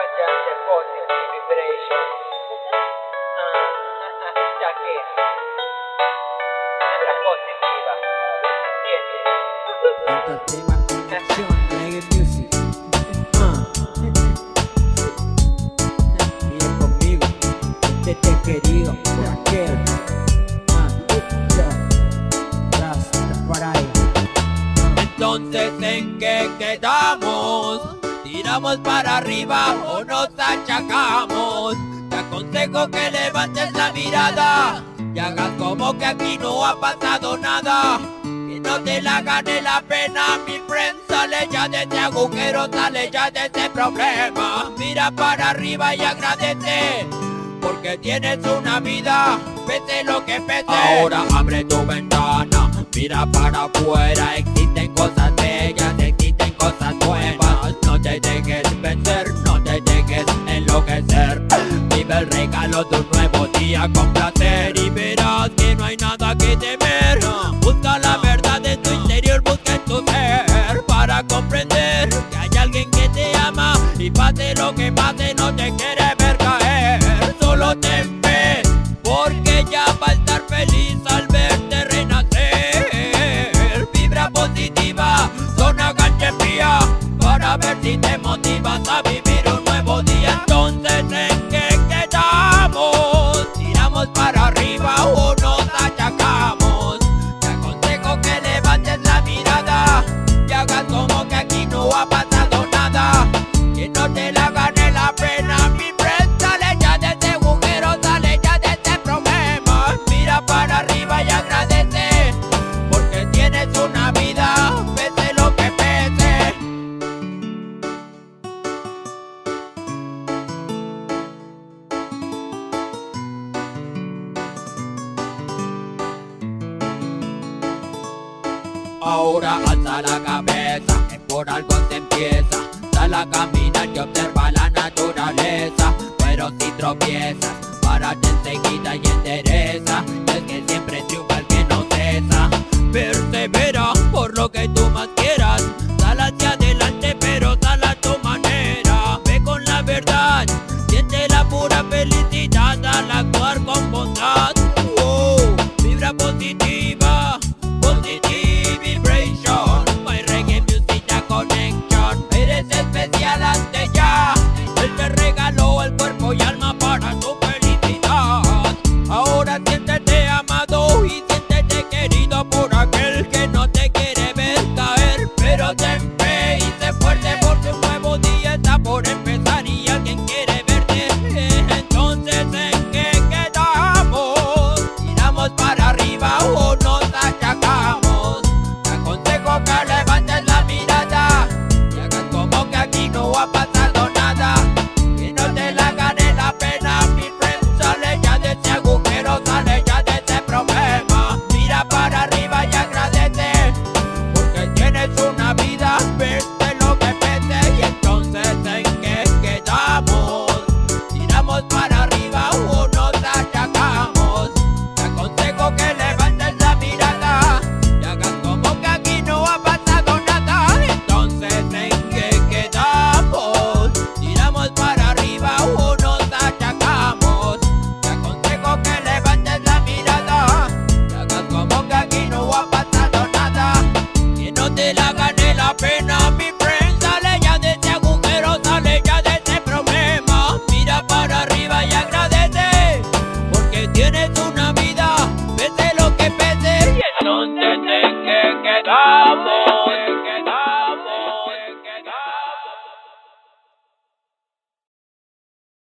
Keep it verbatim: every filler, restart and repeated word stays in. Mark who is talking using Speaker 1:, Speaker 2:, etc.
Speaker 1: ganja de positive vibration. Ah, ah, ah, ya que vibra positiva, ¿entiendes?
Speaker 2: Tanto tema conexión, reggae music. Ah. Sigue conmigo, este te querido, por aquel. Ah. Ya. Rastafari.
Speaker 3: Entonces, ¿en qué quedamos? ¿Tiramos para arriba o nos achacamos? Te aconsejo que levantes la mirada y hagas como que aquí no ha pasado nada. Que no te la gane la pena, mi friend. Sale ya de este agujero, sale ya de este problema. Mira para arriba y agradece, porque tienes una vida, pese lo que pese. Ahora abre tu ventana, mira para afuera. Existen cosas bellas, existen cosas nuevas. No te dejes vencer, no te dejes enloquecer. Vive el regalo de un nuevo día con placer y verás que no hay nada que temer. Busca la verdad en tu interior, busca en tu ser, para comprender que hay alguien que te ama y pase lo que pase no te quiere ver caer. Solo ten fe, porque ya va a estar feliz al verte renacer. Vibra positiva, zona ganja fría, para ver si te motivas a vivir un nuevo día. Entonces, ¿en qué quedamos? ¿Tiramos para arriba o nos achacamos? Te aconsejo que levantes la mirada y hagas como que aquí no ha pasado nada. Que no te la gane la pena, mi friend. Sale ya de este agujero, sale ya de este problema. Mira para arriba y agradece, porque tienes una vida, pese lo que pese. Ahora alza la cabeza, que por algo se empieza. Da la camisa